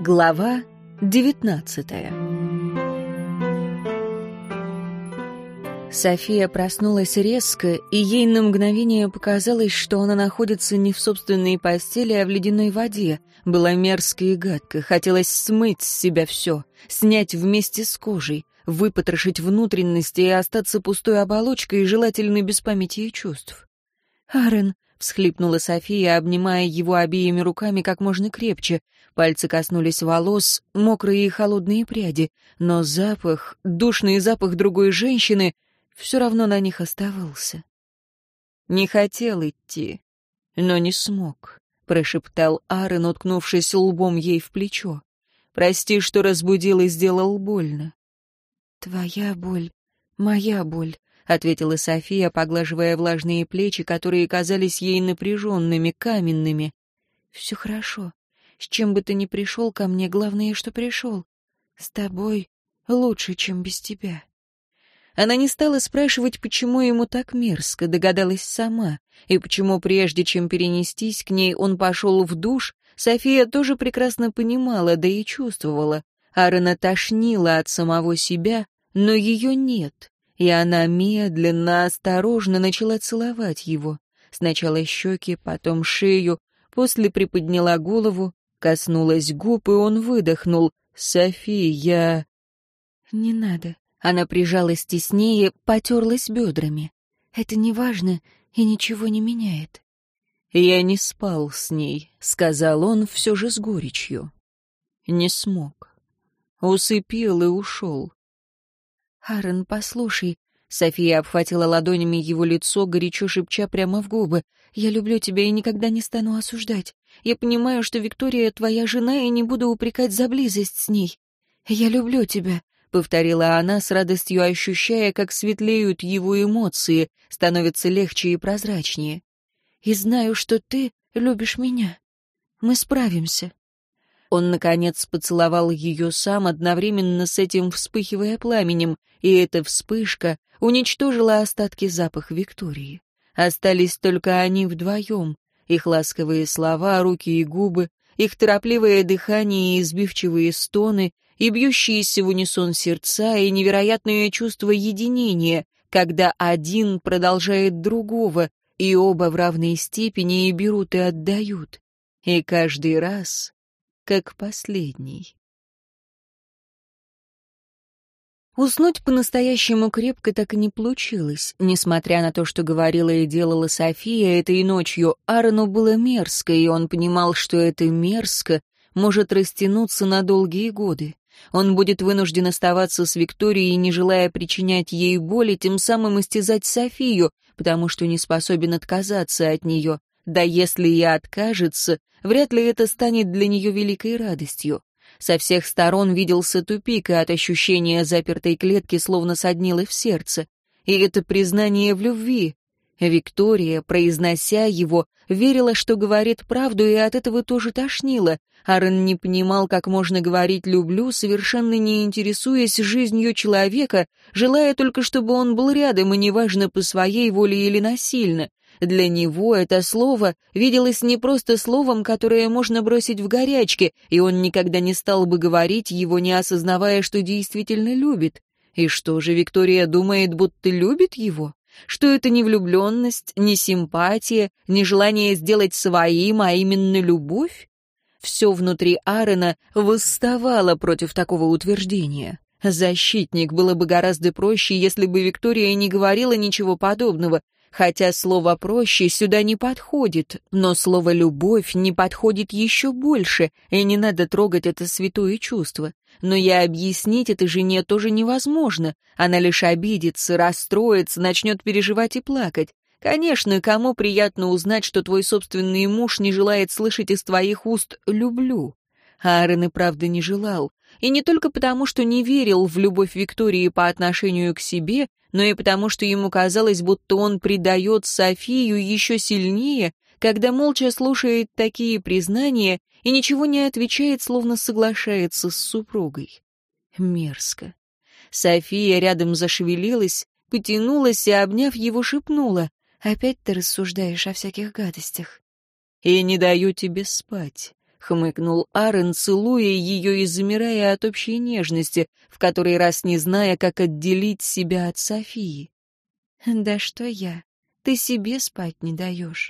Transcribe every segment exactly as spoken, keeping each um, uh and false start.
Глава девятнадцатая. София проснулась резко, и ей на мгновение показалось, что она находится не в собственной постели, а в ледяной воде. Было мерзко и гадко, хотелось смыть с себя все, снять вместе с кожей, выпотрошить внутренности и остаться пустой оболочкой, желательно без памяти и чувств. «Аарон», — всхлипнула София, обнимая его обеими руками как можно крепче. Пальцы коснулись волос, мокрые и холодные пряди, но запах, душный запах другой женщины, все равно на них оставался. «Не хотел идти, но не смог», — прошептал Аарон, уткнувшись лбом ей в плечо. «Прости, что разбудил и сделал больно». «Твоя боль, моя боль», — ответила София, поглаживая влажные плечи, которые казались ей напряженными, каменными. «Все хорошо. С чем бы ты ни пришел ко мне, главное, что пришел. С тобой лучше, чем без тебя». Она не стала спрашивать, почему ему так мерзко, догадалась сама, и почему, прежде чем перенестись к ней, он пошел в душ, София тоже прекрасно понимала, да и чувствовала. Аарона тошнило от самого себя, но ее нет, и она медленно, осторожно начала целовать его. Сначала щеки, потом шею, после приподняла голову, коснулась губ, и он выдохнул. «София, я...» «Не надо». Она прижалась теснее, потерлась бедрами. «Это не важно и ничего не меняет». «Я не спал с ней», — сказал он все же с горечью. «Не смог. Усыпил и ушел». «Аарон, послушай». София обхватила ладонями его лицо, горячо шепча прямо в губы. «Я люблю тебя и никогда не стану осуждать. Я понимаю, что Виктория твоя жена, и не буду упрекать за близость с ней. Я люблю тебя», — повторила она, с радостью ощущая, как светлеют его эмоции, становятся легче и прозрачнее. «И знаю, что ты любишь меня. Мы справимся». Он, наконец, поцеловал ее сам, одновременно с этим вспыхивая пламенем, и эта вспышка уничтожила остатки запаха Виктории. Остались только они вдвоем, их ласковые слова, руки и губы, их торопливое дыхание и избивчивые стоны, и бьющиеся в унисон сердца, и невероятное чувство единения, когда один продолжает другого, и оба в равной степени и берут, и отдают. И каждый раз как последний. Уснуть по-настоящему крепко так и не получилось. Несмотря на то, что говорила и делала София этой ночью, Аарону было мерзко, и он понимал, что это мерзко может растянуться на долгие годы. Он будет вынужден оставаться с Викторией, не желая причинять ей боль, и тем самым истязать Софию, потому что не способен отказаться от нее. Да если и откажется, вряд ли это станет для нее великой радостью. Со всех сторон виделся тупик, и от ощущения запертой клетки словно соднило в сердце. И это признание в любви. Виктория, произнося его, верила, что говорит правду, и от этого тоже тошнило. Аарон не понимал, как можно говорить «люблю», совершенно не интересуясь жизнью человека, желая только, чтобы он был рядом, и неважно, по своей воле или насильно. Для него это слово виделось не просто словом, которое можно бросить в горячке, и он никогда не стал бы говорить его, не осознавая, что действительно любит. И что же Виктория думает, будто любит его? Что это не влюбленность, не симпатия, не желание сделать своим, а именно любовь? Все внутри Аарона восставало против такого утверждения. Защитник, было бы гораздо проще, если бы Виктория не говорила ничего подобного, хотя слово «проще» сюда не подходит, но слово «любовь» не подходит еще больше, и не надо трогать это святое чувство. Но и объяснить это жене тоже невозможно, она лишь обидится, расстроится, начнет переживать и плакать. Конечно, кому приятно узнать, что твой собственный муж не желает слышать из твоих уст «люблю». Аарон и правда не желал. И не только потому, что не верил в любовь Виктории по отношению к себе, но и потому, что ему казалось, будто он предает Софию еще сильнее, когда молча слушает такие признания и ничего не отвечает, словно соглашается с супругой. Мерзко. София рядом зашевелилась, потянулась и, обняв его, шепнула: «Опять ты рассуждаешь о всяких гадостях». «И не даю тебе спать. хмыкнул Арен, целуя ее и замирая от общей нежности, в который раз не зная, как отделить себя от Софии. «Да что я? Ты себе спать не даешь».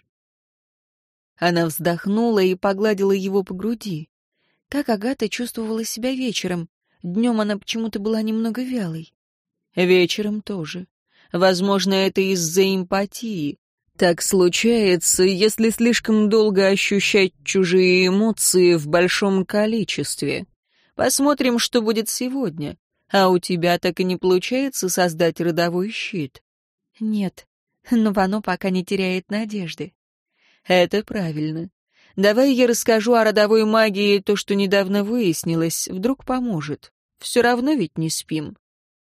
Она вздохнула и погладила его по груди. Как Агата чувствовала себя вечером? Днем она почему-то была немного вялой. Вечером тоже. Возможно, это из-за эмпатии. Так случается, если слишком долго ощущать чужие эмоции в большом количестве. Посмотрим, что будет сегодня. А у тебя так и не получается создать родовой щит? Нет, но Вано пока не теряет надежды. Это правильно. Давай я расскажу о родовой магии то, что недавно выяснилось, вдруг поможет. Все равно ведь не спим.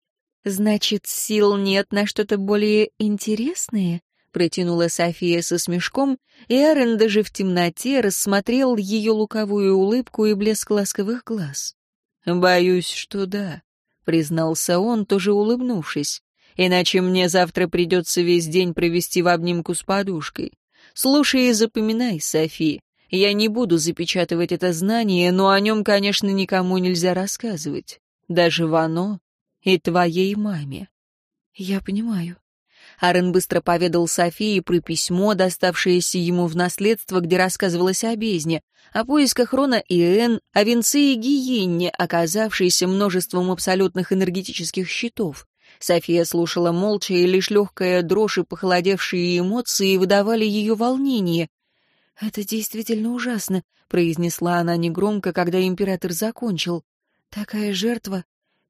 Значит, сил нет на что-то более интересное? Протянула София со смешком, и Арен даже в темноте рассмотрел ее лукавую улыбку и блеск ласковых глаз. «Боюсь, что да», — признался он, тоже улыбнувшись. «Иначе мне завтра придется весь день провести в обнимку с подушкой. Слушай и запоминай, Софи. Я не буду запечатывать это знание, но о нем, конечно, никому нельзя рассказывать. Даже Вано и твоей маме». «Я понимаю». Арен быстро поведал Софии про письмо, доставшееся ему в наследство, где рассказывалось о бездне, о поисках Рона и Эн, о венце и гиенне, оказавшейся множеством абсолютных энергетических щитов. София слушала молча, и лишь легкая дрожь и похолодевшие эмоции выдавали ее волнение. «Это действительно ужасно», — произнесла она негромко, когда император закончил. «Такая жертва,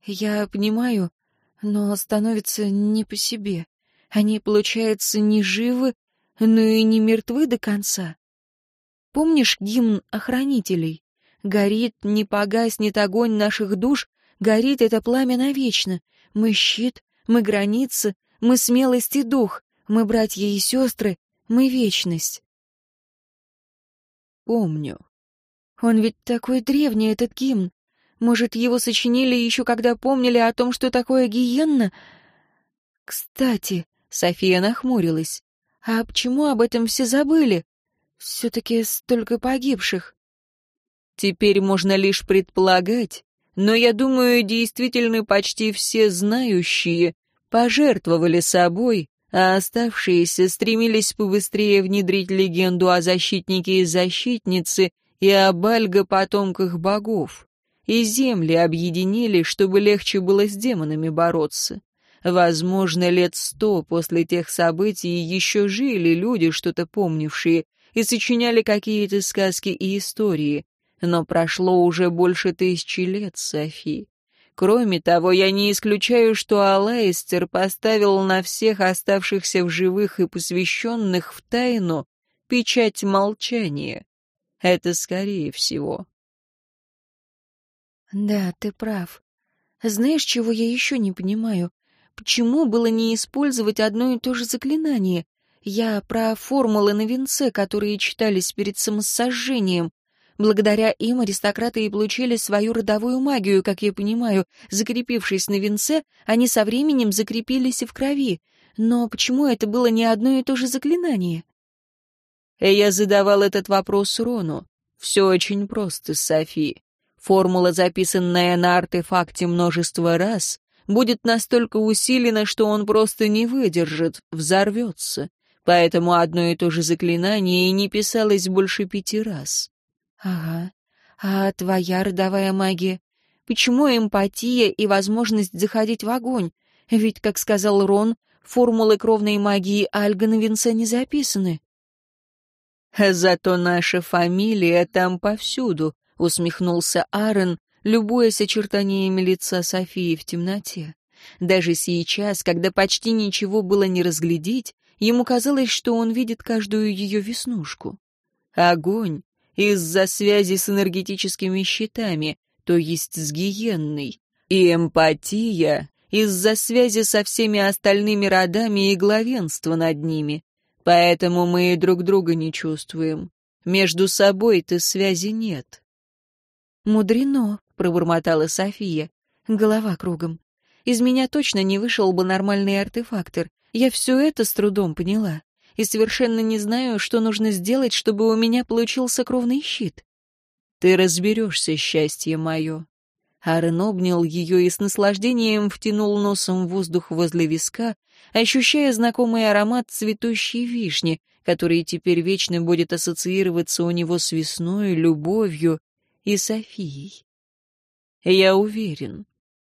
я понимаю, но становится не по себе. Они, получается, не живы, но и не мертвы до конца. Помнишь гимн охранителей? Горит, не погаснет огонь наших душ, горит это пламя навечно. Мы щит, мы граница, мы смелость и дух, мы братья и сестры, мы вечность». «Помню. Он ведь такой древний, этот гимн. Может, его сочинили еще когда помнили о том, что такое гиенна? Кстати...» София нахмурилась. «А почему об этом все забыли? Все-таки столько погибших». «Теперь можно лишь предполагать, но я думаю, действительно почти все знающие пожертвовали собой, а оставшиеся стремились побыстрее внедрить легенду о защитнике и защитнице и о Бальго-потомках богов. И земли объединили, чтобы легче было с демонами бороться. Возможно, лет сто после тех событий еще жили люди, что-то помнившие, и сочиняли какие-то сказки и истории. Но прошло уже больше тысячи лет, Софи. Кроме того, я не исключаю, что Алайстер поставил на всех оставшихся в живых и посвященных в тайну печать молчания. Это скорее всего». «Да, ты прав. Знаешь, чего я еще не понимаю? Почему было не использовать одно и то же заклинание? Я про формулы на венце, которые читались перед самосожжением. Благодаря им аристократы и получили свою родовую магию, как я понимаю. Закрепившись на венце, они со временем закрепились и в крови. Но почему это было не одно и то же заклинание?» Я задавал этот вопрос Рону. Все очень просто, Софи. Формула, записанная на артефакте множество раз, будет настолько усилена, что он просто не выдержит, взорвется. Поэтому одно и то же заклинание и не писалось больше пяти раз. «Ага. А твоя родовая магия? Почему эмпатия и возможность заходить в огонь? Ведь, как сказал Рон, формулы кровной магии Альга на венце не записаны». «Зато наша фамилия там повсюду», — усмехнулся Арен, любуясь очертаниями лица Софии в темноте. Даже сейчас, когда почти ничего было не разглядеть, ему казалось, что он видит каждую ее веснушку. Огонь из-за связи с энергетическими щитами, то есть с гиенной, и эмпатия из-за связи со всеми остальными родами и главенства над ними. Поэтому мы и друг друга не чувствуем. Между собой-то связи нет. «Мудрено», — пробормотала София. Голова кругом. «Из меня точно не вышел бы нормальный артефактор. Я все это с трудом поняла. И совершенно не знаю, что нужно сделать, чтобы у меня получился кровный щит». Ты разберешься, счастье мое». Аарон обнял ее и с наслаждением втянул носом воздух возле виска, ощущая знакомый аромат цветущей вишни, который теперь вечно будет ассоциироваться у него с весной, любовью и Софией. «Я уверен».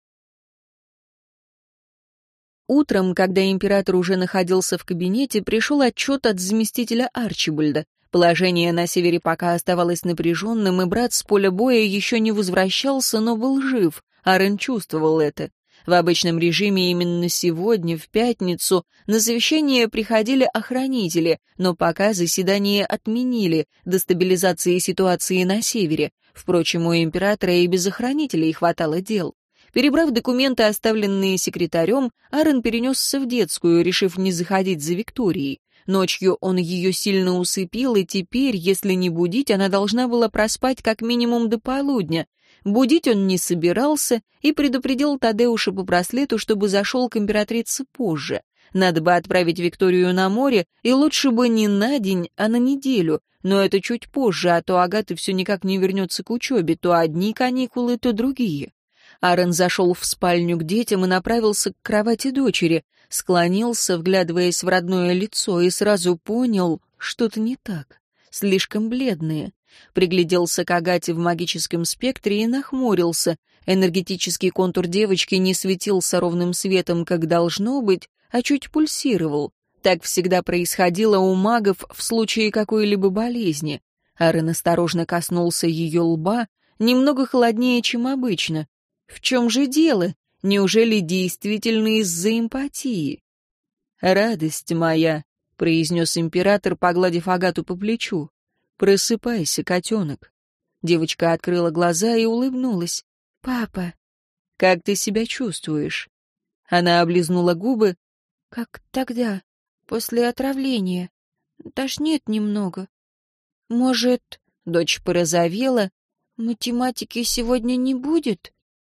Утром, когда император уже находился в кабинете, пришел отчет от заместителя Арчибальда. Положение на севере пока оставалось напряженным, и брат с поля боя еще не возвращался, но был жив. Аарон чувствовал это. В обычном режиме именно сегодня, в пятницу, на совещание приходили охранители, но пока заседание отменили до стабилизации ситуации на севере. Впрочем, у императора и без охранителей хватало дел. Перебрав документы, оставленные секретарем, Аарон перенесся в детскую, решив не заходить за Викторией. Ночью он ее сильно усыпил, и теперь, если не будить, она должна была проспать как минимум до полудня. Будить он не собирался и предупредил Тадеуша по браслету, чтобы зашел к императрице позже. Надо бы отправить Викторию на море, и лучше бы не на день, а на неделю, но это чуть позже, а то Агата все никак не вернется к учебе, то одни каникулы, то другие. Аарон зашел в спальню к детям и направился к кровати дочери, склонился, вглядываясь в родное лицо, и сразу понял, что-то не так, слишком бледное. Пригляделся к Агате в магическом спектре и нахмурился. Энергетический контур девочки не светился ровным светом, как должно быть, а чуть пульсировал. Так всегда происходило у магов в случае какой-либо болезни. Аарон осторожно коснулся ее лба, немного холоднее, чем обычно. В чем же дело? Неужели действительно из-за эмпатии? «Радость моя», — произнес император, погладив Агату по плечу. «Просыпайся, котенок». Девочка открыла глаза и улыбнулась. «Папа». «Как ты себя чувствуешь?» Она облизнула губы. «Как тогда, после отравления. Тошнит немного. Может...» Дочь порозовела. «Математики сегодня не будет?»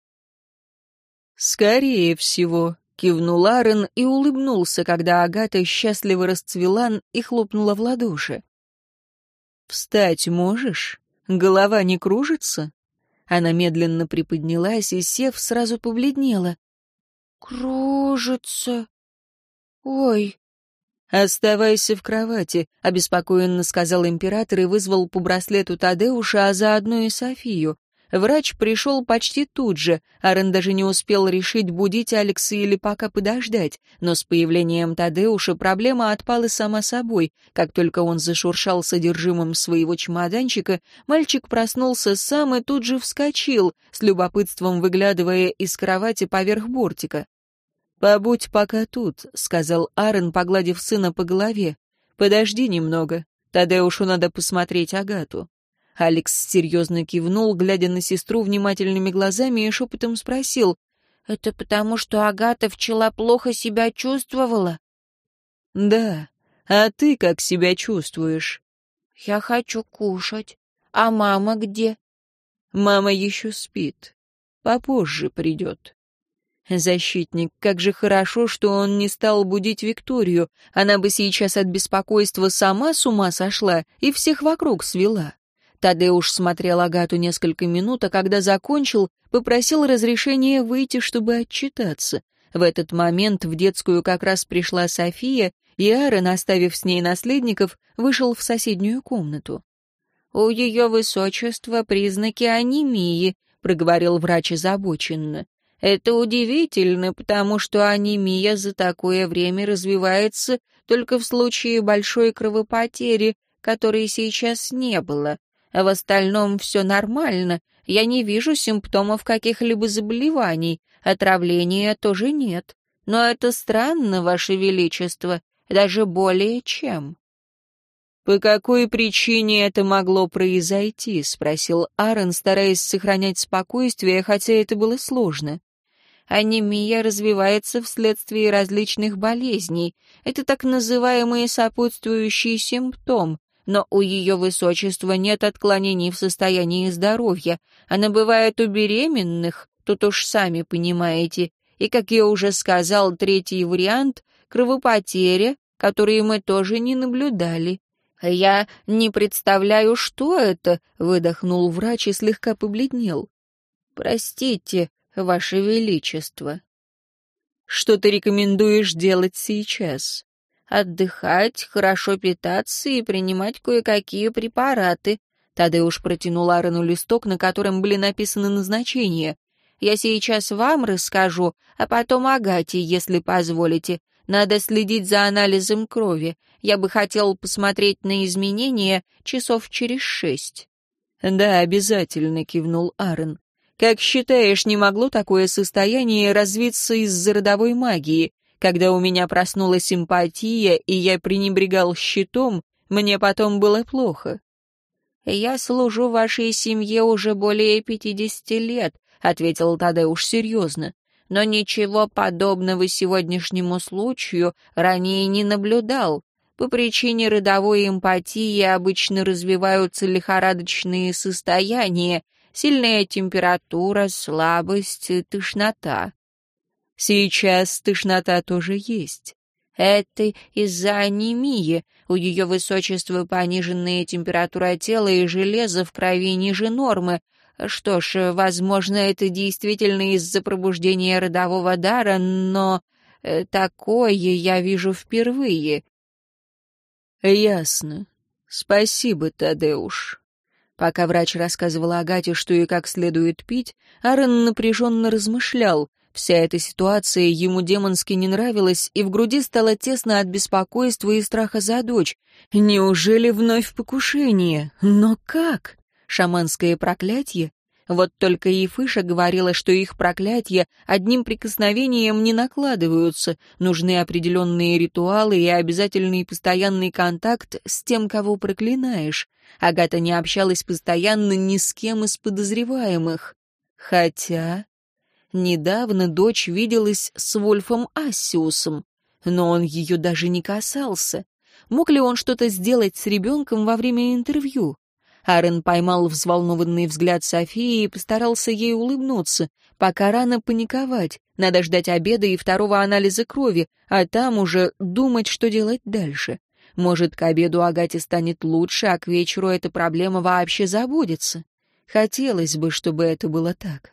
«Скорее всего», — кивнул Аарон и улыбнулся, когда Агата счастливо расцвела и хлопнула в ладоши. «Встать можешь? Голова не кружится?» Она медленно приподнялась и, сев, сразу побледнела. «Кружится. Ой». «Оставайся в кровати», — обеспокоенно сказал император и вызвал по браслету Тадеуша, а заодно и Софию. Врач пришел почти тут же. Аарон даже не успел решить, будить Алекса или пока подождать, но с появлением Тадеуша проблема отпала сама собой. Как только он зашуршал содержимым своего чемоданчика, мальчик проснулся сам и тут же вскочил, с любопытством выглядывая из кровати поверх бортика. «Побудь пока тут», — сказал Аарон, погладив сына по голове. «Подожди немного. Тадеушу надо посмотреть Агату». Алекс серьезно кивнул, глядя на сестру внимательными глазами, и шепотом спросил: «Это потому, что Агата вчера плохо себя чувствовала?» «Да. А ты как себя чувствуешь?» «Я хочу кушать. А мама где?» «Мама еще спит. Попозже придет». Защитник, как же хорошо, что он не стал будить Викторию. Она бы сейчас от беспокойства сама с ума сошла и всех вокруг свела. Тадеуш смотрел Агату несколько минут, а когда закончил, попросил разрешения выйти, чтобы отчитаться. В этот момент в детскую как раз пришла София, и Аарон, оставив с ней наследников, вышел в соседнюю комнату. «У ее высочества признаки анемии», — проговорил врач озабоченно. «Это удивительно, потому что анемия за такое время развивается только в случае большой кровопотери, которой сейчас не было. А в остальном все нормально, я не вижу симптомов каких-либо заболеваний, отравления тоже нет. Но это странно, Ваше Величество, даже более чем». «По какой причине это могло произойти?» — спросил Аарон, стараясь сохранять спокойствие, хотя это было сложно. «Анемия развивается вследствие различных болезней. Это так называемый сопутствующий симптом. Но у ее высочества нет отклонений в состоянии здоровья. Она бывает у беременных, тут уж сами понимаете. И, как я уже сказал, третий вариант — кровопотеря, который мы тоже не наблюдали. «Я не представляю, что это», — выдохнул врач и слегка побледнел. «Простите, Ваше Величество». «Что ты рекомендуешь делать сейчас?» «Отдыхать, хорошо питаться и принимать кое-какие препараты». Тадеуш протянул Аарону листок, на котором были написаны назначения. «Я сейчас вам расскажу, а потом Агате, если позволите. Надо следить за анализом крови. Я бы хотел посмотреть на изменения часов через шесть». «Да, обязательно», — кивнул Аарон. «Как считаешь, не могло такое состояние развиться из-за родовой магии? Когда у меня проснулась эмпатия, и я пренебрегал щитом, мне потом было плохо». «Я служу вашей семье уже более пятидесяти лет», — ответил Тадеуш серьезно. «Но ничего подобного сегодняшнему случаю ранее не наблюдал. По причине родовой эмпатии обычно развиваются лихорадочные состояния, сильная температура, слабость, тошнота». «Сейчас тошнота тоже есть». «Это из-за анемии. У ее высочества пониженная температура тела и железа в крови ниже нормы. Что ж, возможно, это действительно из-за пробуждения родового дара, но такое я вижу впервые». «Ясно. Спасибо, Тадеуш». Пока врач рассказывал Агате, что и как следует пить, Аарон напряженно размышлял. Вся эта ситуация ему демонски не нравилась, и в груди стало тесно от беспокойства и страха за дочь. Неужели вновь покушение? Но как? Шаманское проклятие? Вот только Ефыша говорила, что их проклятия одним прикосновением не накладываются, нужны определенные ритуалы и обязательный постоянный контакт с тем, кого проклинаешь. Агата не общалась постоянно ни с кем из подозреваемых. Хотя... Недавно дочь виделась с Вольфом Ассиусом, но он ее даже не касался. Мог ли он что-то сделать с ребенком во время интервью? Аарон поймал взволнованный взгляд Софии и постарался ей улыбнуться. Пока рано паниковать, надо ждать обеда и второго анализа крови, а там уже думать, что делать дальше. Может, к обеду Агате станет лучше, а к вечеру эта проблема вообще забудется. Хотелось бы, чтобы это было так.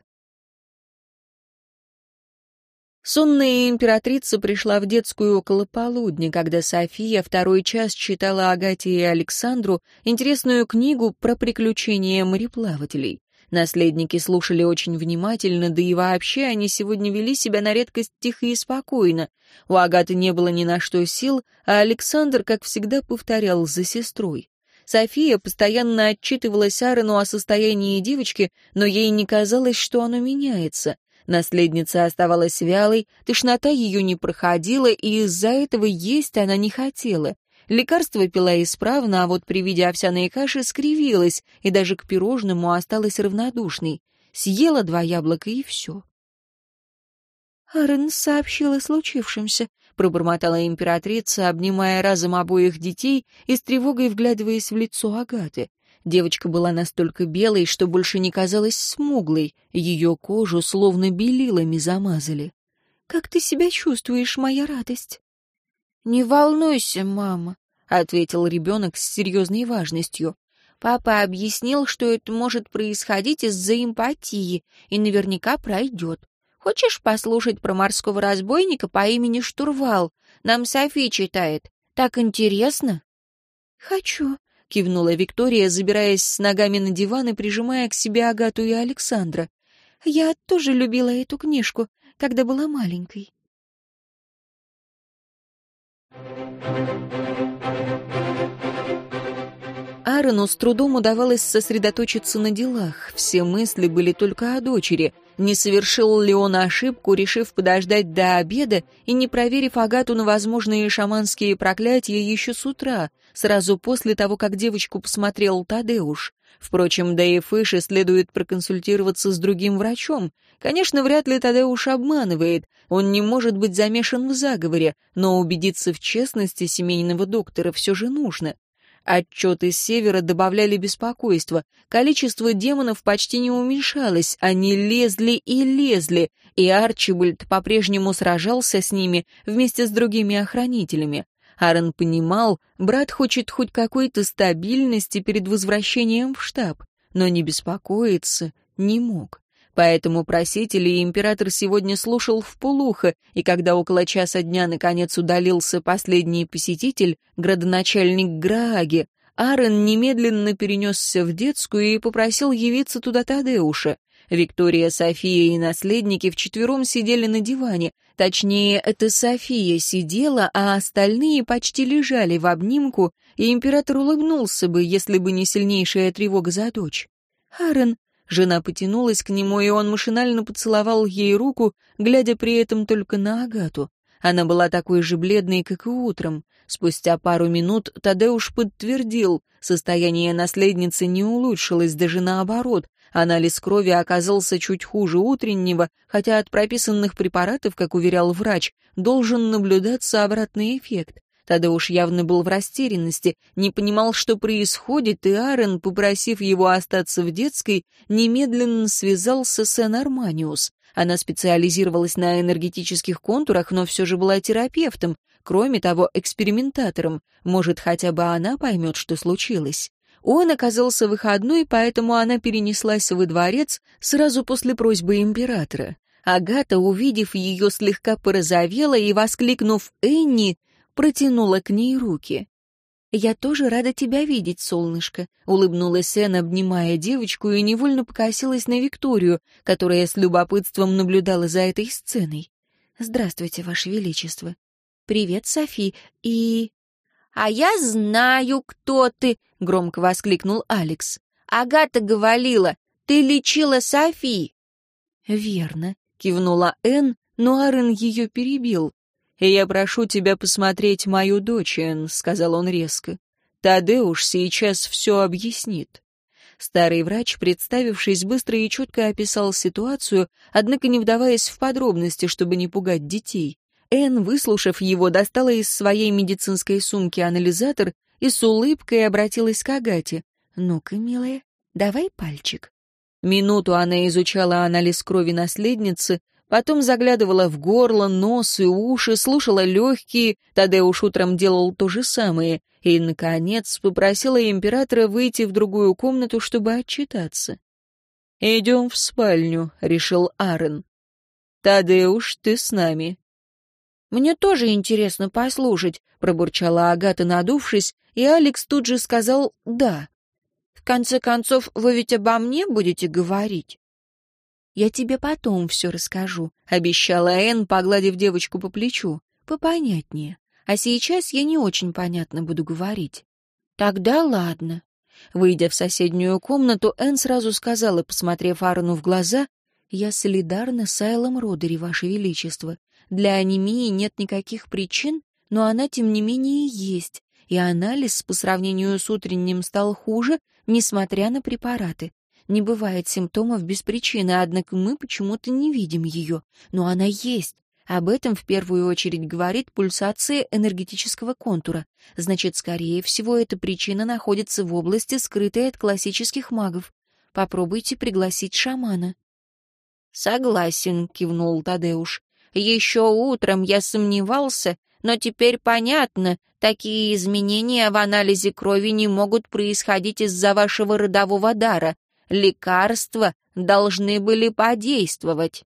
Сонная императрица пришла в детскую около полудня, когда София второй час читала Агате и Александру интересную книгу про приключения мореплавателей. Наследники слушали очень внимательно, да и вообще они сегодня вели себя на редкость тихо и спокойно. У Агаты не было ни на что сил, а Александр, как всегда, повторял за сестрой. София постоянно отчитывалась Аарону о состоянии девочки, но ей не казалось, что оно меняется. Наследница оставалась вялой, тошнота ее не проходила, и из-за этого есть она не хотела. Лекарство пила исправно, а вот при виде овсяной каши скривилась, и даже к пирожному осталась равнодушной. Съела два яблока, и все. «Аарон сообщил о случившемся», — пробормотала императрица, обнимая разом обоих детей и с тревогой вглядываясь в лицо Агаты. Девочка была настолько белой, что больше не казалась смуглой, ее кожу словно белилами замазали. «Как ты себя чувствуешь, моя радость?» «Не волнуйся, мама», — ответил ребенок с серьезной важностью. «Папа объяснил, что это может происходить из-за эмпатии, и наверняка пройдет. Хочешь послушать про морского разбойника по имени Штурвал? Нам Софи читает. Так интересно». «Хочу», — кивнула Виктория, забираясь с ногами на диван и прижимая к себе Агату и Александра. «Я тоже любила эту книжку, когда была маленькой». Аарону с трудом удавалось сосредоточиться на делах. Все мысли были только о дочери. Не совершил ли он ошибку, решив подождать до обеда и не проверив Агату на возможные шаманские проклятия еще с утра, сразу после того, как девочку посмотрел Тадеуш? Впрочем, да и Фыше следует проконсультироваться с другим врачом. Конечно, вряд ли Тадеуш обманывает, он не может быть замешан в заговоре, но убедиться в честности семейного доктора все же нужно. Отчеты с севера добавляли беспокойство. Количество демонов почти не уменьшалось, они лезли и лезли, и Арчибальд по-прежнему сражался с ними вместе с другими охранителями. Аарон понимал, брат хочет хоть какой-то стабильности перед возвращением в штаб, но не беспокоиться не мог. Поэтому просителей император сегодня слушал вполуха, и когда около часа дня наконец удалился последний посетитель, градоначальник Грааги, Аарон немедленно перенесся в детскую и попросил явиться туда Тадеуша. Виктория, София и наследники вчетвером сидели на диване. Точнее, это София сидела, а остальные почти лежали в обнимку, и император улыбнулся бы, если бы не сильнейшая тревога за дочь. «Аарон!» Жена потянулась к нему, и он машинально поцеловал ей руку, глядя при этом только на Агату. Она была такой же бледной, как и утром. Спустя пару минут Тадеуш подтвердил, состояние наследницы не улучшилось, даже наоборот. Анализ крови оказался чуть хуже утреннего, хотя от прописанных препаратов, как уверял врач, должен наблюдаться обратный эффект. Тадеуш явно был в растерянности, не понимал, что происходит, и Аарон, попросив его остаться в детской, немедленно связался с Энн Арманиус. Она специализировалась на энергетических контурах, но все же была терапевтом, кроме того, экспериментатором. Может, хотя бы она поймет, что случилось. Он оказался выходной, поэтому она перенеслась во дворец сразу после просьбы императора. Агата, увидев ее, слегка порозовела и, воскликнув «Энни», протянула к ней руки. «Я тоже рада тебя видеть, солнышко», — улыбнулась Энн, обнимая девочку, и невольно покосилась на Викторию, которая с любопытством наблюдала за этой сценой. «Здравствуйте, Ваше Величество». «Привет, Софи, и...» «А я знаю, кто ты», — громко воскликнул Алекс. «Агата говорила, ты лечила Софи». «Верно», — кивнула Энн, но Аарон ее перебил. «Я прошу тебя посмотреть мою дочь, Энн», — сказал он резко. «Тадеуш сейчас все объяснит». Старый врач, представившись, быстро и четко описал ситуацию, однако не вдаваясь в подробности, чтобы не пугать детей. Энн, выслушав его, достала из своей медицинской сумки анализатор и с улыбкой обратилась к Агате. «Ну-ка, милая, давай пальчик». Минуту она изучала анализ крови наследницы, потом заглядывала в горло, нос и уши, слушала легкие, Тадеуш утром делал то же самое, и, наконец, попросила императора выйти в другую комнату, чтобы отчитаться. «Идем в спальню», — решил Аарон. «Тадеуш, ты с нами». «Мне тоже интересно послушать», — пробурчала Агата, надувшись, и Алекс тут же сказал «да». «В конце концов, вы ведь обо мне будете говорить?» «Я тебе потом все расскажу», — обещала Энн, погладив девочку по плечу. «Попонятнее. А сейчас я не очень понятно буду говорить». «Тогда ладно». Выйдя в соседнюю комнату, Энн сразу сказала, посмотрев Аарону в глаза, «Я солидарна с Айлом Родери, Ваше Величество. Для анемии нет никаких причин, но она, тем не менее, есть, и анализ по сравнению с утренним стал хуже, несмотря на препараты. Не бывает симптомов без причины, однако мы почему-то не видим ее. Но она есть. Об этом в первую очередь говорит пульсация энергетического контура. Значит, скорее всего, эта причина находится в области, скрытой от классических магов. Попробуйте пригласить шамана». «Согласен», — кивнул Тадеуш. «Еще утром я сомневался, но теперь понятно, такие изменения в анализе крови не могут происходить из-за вашего родового дара. Лекарства должны были подействовать».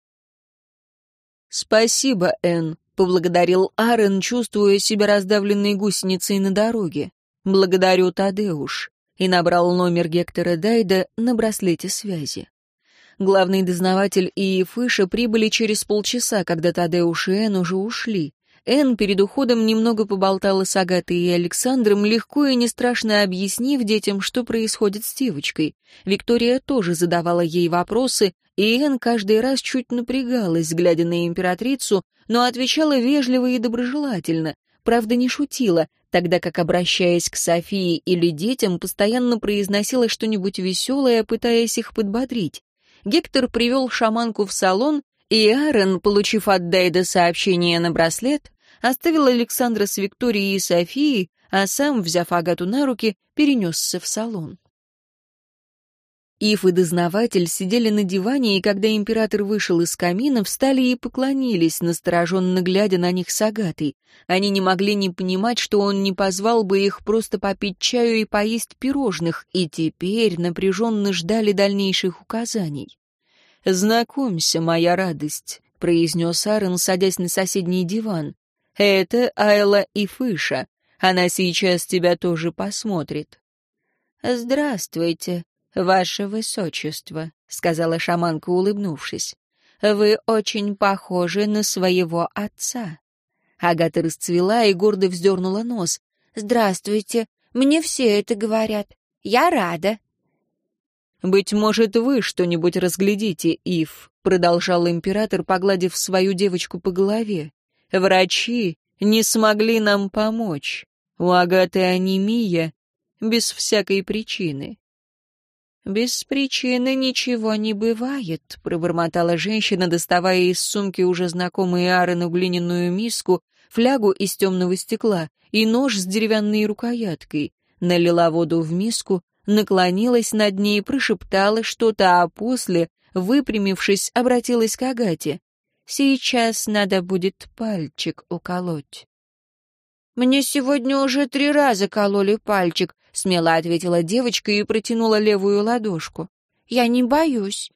«Спасибо, Энн», — поблагодарил Аарон, чувствуя себя раздавленной гусеницей на дороге. «Благодарю, Тадеуш», и набрал номер Гектора Дайда на браслете связи. Главный дознаватель и Ефыша прибыли через полчаса, когда Тадеуш и Энн уже ушли. Энн перед уходом немного поболтала с Агатой и Александром, легко и не страшно объяснив детям, что происходит с девочкой. Виктория тоже задавала ей вопросы, и Энн каждый раз чуть напрягалась, глядя на императрицу, но отвечала вежливо и доброжелательно. Правда, не шутила, тогда как, обращаясь к Софии или детям, постоянно произносила что-нибудь веселое, пытаясь их подбодрить. Гектор привел шаманку в салон, и Аарон, получив от Дайда сообщение на браслет, оставил Александра с Викторией и Софией, а сам, взяв Агату на руки, перенесся в салон. Ив и дознаватель сидели на диване, и когда император вышел из камина, встали и поклонились, настороженно глядя на них с Агатой. Они не могли не понимать, что он не позвал бы их просто попить чаю и поесть пирожных, и теперь напряженно ждали дальнейших указаний. «Знакомься, моя радость», — произнес Аарон, садясь на соседний диван. «Это Айла Ифыша. Она сейчас тебя тоже посмотрит». «Здравствуйте, ваше высочество», — сказала шаманка, улыбнувшись. «Вы очень похожи на своего отца». Агата расцвела и гордо вздернула нос. «Здравствуйте, мне все это говорят. Я рада». «Быть может, вы что-нибудь разглядите, Ив», — продолжал император, погладив свою девочку по голове. «Врачи не смогли нам помочь. У Агаты анемия без всякой причины». «Без причины ничего не бывает», — пробормотала женщина, доставая из сумки уже знакомую Аарону глиняную миску, флягу из темного стекла и нож с деревянной рукояткой. Налила воду в миску, наклонилась над ней, прошептала что-то, а после, выпрямившись, обратилась к Агате. «Сейчас надо будет пальчик уколоть». «Мне сегодня уже три раза кололи пальчик», — смело ответила девочка и протянула левую ладошку. «Я не боюсь».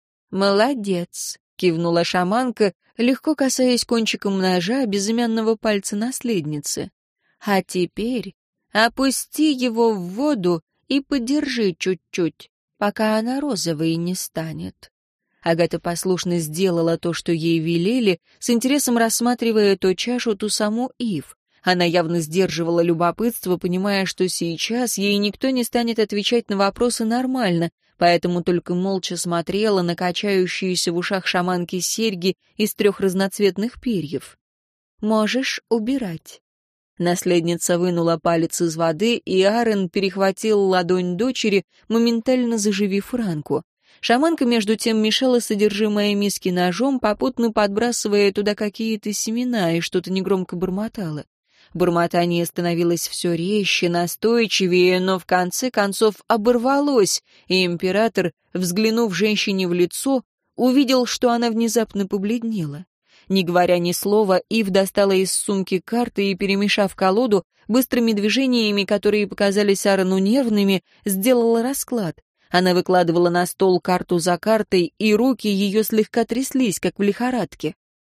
«Молодец», — кивнула шаманка, легко касаясь кончиком ножа безымянного пальца наследницы. «А теперь опусти его в воду и подержи чуть-чуть, пока она розовой не станет». Агата послушно сделала то, что ей велели, с интересом рассматривая то чашу, ту саму Ив. Она явно сдерживала любопытство, понимая, что сейчас ей никто не станет отвечать на вопросы нормально, поэтому только молча смотрела на качающиеся в ушах шаманки серьги из трех разноцветных перьев. «Можешь убирать». Наследница вынула палец из воды, и Аарон перехватил ладонь дочери, моментально заживив ранку. Шаманка, между тем, мешала содержимое миски ножом, попутно подбрасывая туда какие-то семена и что-то негромко бормотала. Бормотание становилось все резче, настойчивее, но в конце концов оборвалось, и император, взглянув женщине в лицо, увидел, что она внезапно побледнела. Не говоря ни слова, Ив достала из сумки карты и, перемешав колоду, быстрыми движениями, которые показались Аарону нервными, сделала расклад. Она выкладывала на стол карту за картой, и руки ее слегка тряслись, как в лихорадке.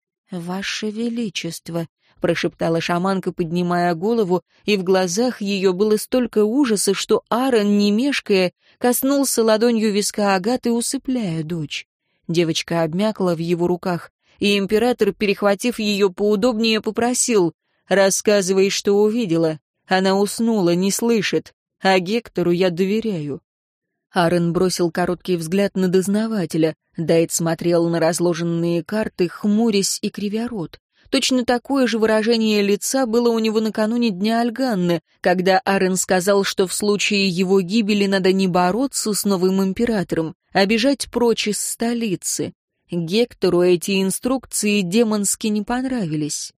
«Ваше Величество», — прошептала шаманка, поднимая голову, и в глазах ее было столько ужаса, что Аарон, не мешкая, коснулся ладонью виска Агаты, усыпляя дочь. Девочка обмякла в его руках, и император, перехватив ее поудобнее, попросил: «Рассказывай, что увидела. Она уснула, не слышит, а Гектору я доверяю». Аарон бросил короткий взгляд на дознавателя. Дайт смотрел на разложенные карты, хмурясь и кривя рот. Точно такое же выражение лица было у него накануне Дня Альганны, когда Аарон сказал, что в случае его гибели надо не бороться с новым императором, а бежать прочь из столицы. Гектору эти инструкции демонски не понравились.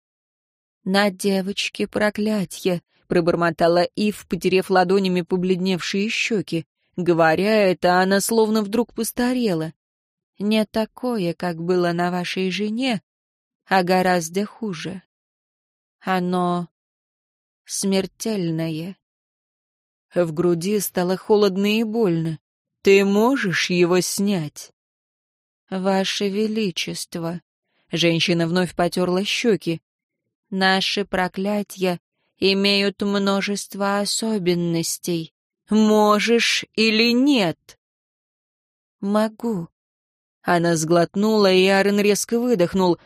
«На девочке проклятье», — пробормотала Ив, потеряв ладонями побледневшие щеки. Говоря это, она словно вдруг постарела. «Не такое, как было на вашей жене, а гораздо хуже. Оно смертельное». В груди стало холодно и больно. «Ты можешь его снять?» «Ваше Величество», — женщина вновь потерла щеки, — «наши проклятия имеют множество особенностей. Можешь или нет?» «Могу». Она сглотнула, и Аарон резко выдохнул.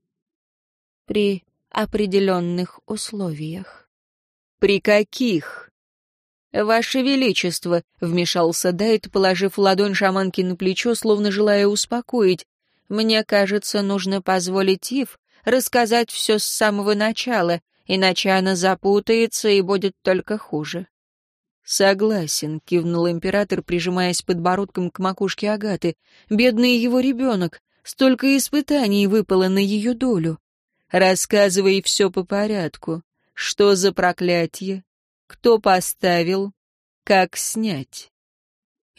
«При определенных условиях». «При каких?» «Ваше Величество», — вмешался Дайт, положив ладонь шаманки на плечо, словно желая успокоить, — «мне кажется, нужно позволить Ив рассказать все с самого начала, иначе она запутается и будет только хуже». «Согласен», — кивнул император, прижимаясь подбородком к макушке Агаты. «Бедный его ребенок, столько испытаний выпало на ее долю. Рассказывай все по порядку. Что за проклятие? Кто поставил? Как снять?»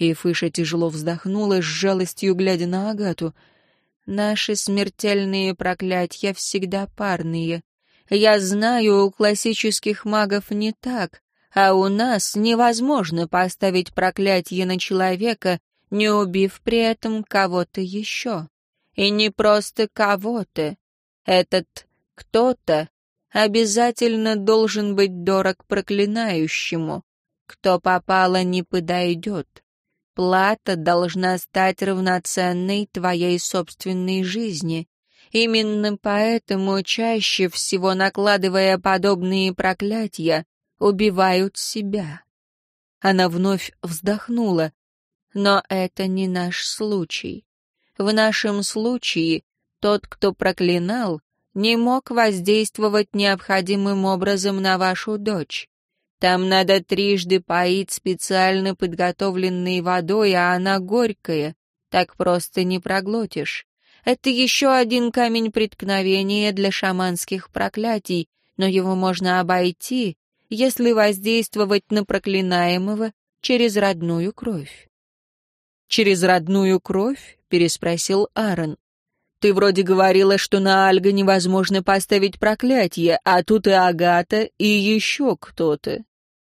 И Фыша тяжело вздохнула, с жалостью глядя на Агату. «Наши смертельные проклятия всегда парные. Я знаю, у классических магов не так, а у нас невозможно поставить проклятие на человека, не убив при этом кого-то еще. И не просто кого-то. Этот кто-то обязательно должен быть дорог проклинающему. Кто попало, не подойдет. Плата должна стать равноценной твоей собственной жизни. Именно поэтому чаще всего, накладывая подобные проклятия, убивают себя». Она вновь вздохнула. Но это не наш случай. В нашем случае тот, кто проклинал, не мог воздействовать необходимым образом на вашу дочь. Там надо трижды поить специально подготовленной водой, а она горькая. Так просто не проглотишь. Это еще один камень преткновения для шаманских проклятий, но его можно обойти, если воздействовать на проклинаемого через родную кровь. «Через родную кровь?» — переспросил Аарон. «Ты вроде говорила, что на Альга невозможно поставить проклятие, а тут и Агата, и еще кто-то».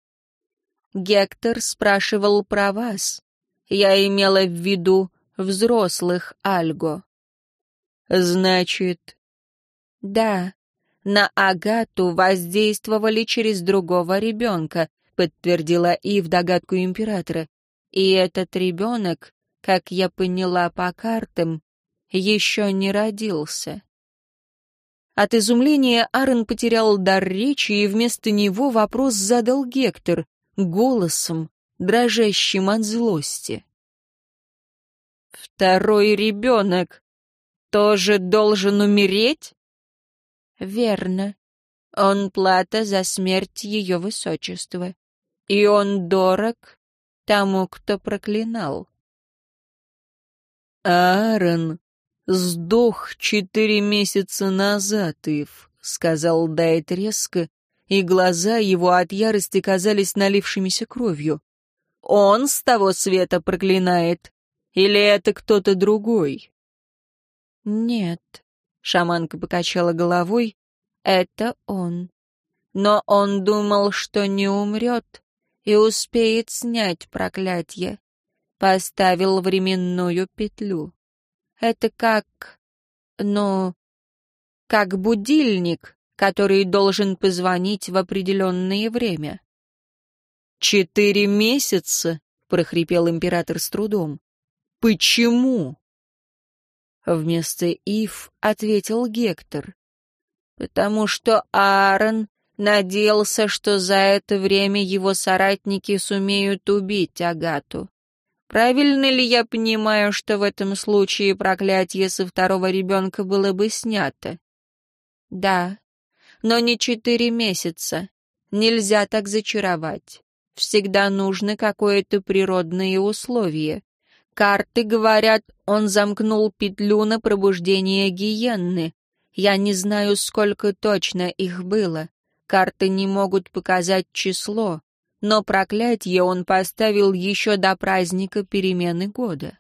Гектор спрашивал про вас. Я имела в виду взрослых Альго. Значит... Да, на Агату воздействовали через другого ребенка, подтвердила Ив догадку императора. И этот ребенок, как я поняла по картам, еще не родился. От изумления Аарон потерял дар речи, и вместо него вопрос задал Гектор, голосом, дрожащим от злости. «Второй ребенок тоже должен умереть?» «Верно. Он плата за смерть ее высочества. И он дорог тому, кто проклинал». «Аарон сдох четыре месяца назад, Ив», — сказал Дайт резко, и глаза его от ярости казались налившимися кровью. «Он с того света проклинает? Или это кто-то другой?» «Нет», — шаманка покачала головой, — «это он. Но он думал, что не умрет и успеет снять проклятие. Поставил временную петлю. Это как, ну, как будильник, который должен позвонить в определенное время». «Четыре месяца?» — прохрипел император с трудом. «Почему?» Вместо Ив ответил Гектор. «Потому что Аарон надеялся, что за это время его соратники сумеют убить Агату. Правильно ли я понимаю, что в этом случае проклятие со второго ребенка было бы снято?» «Да, но не четыре месяца. Нельзя так зачаровать. Всегда нужно какое-то природное условие. Карты говорят, он замкнул петлю на пробуждение гиенны. Я не знаю, сколько точно их было. Карты не могут показать число, но проклятие он поставил еще до праздника перемены года.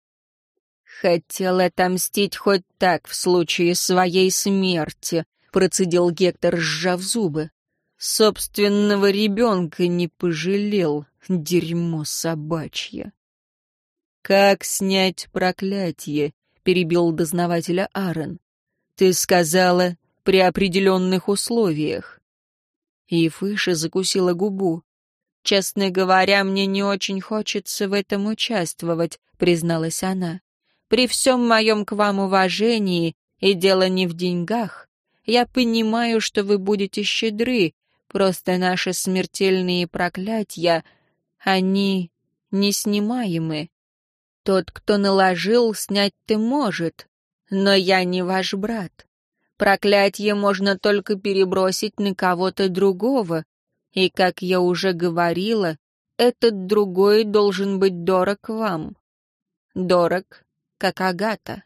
«Хотел отомстить хоть так в случае своей смерти», — процедил Гектор, сжав зубы. «Собственного ребенка не пожалел, дерьмо собачье». «Как снять проклятие?» — перебил дознавателя Аарон. «Ты сказала, при определенных условиях». И Фыша закусила губу. «Честно говоря, мне не очень хочется в этом участвовать», — призналась она. «При всем моем к вам уважении, и дело не в деньгах, я понимаю, что вы будете щедры, просто наши смертельные проклятия, они неснимаемы. Тот, кто наложил, снять-то может, но я не ваш брат. Проклятие можно только перебросить на кого-то другого, и, как я уже говорила, этот другой должен быть дорог вам. Дорог, как Агата».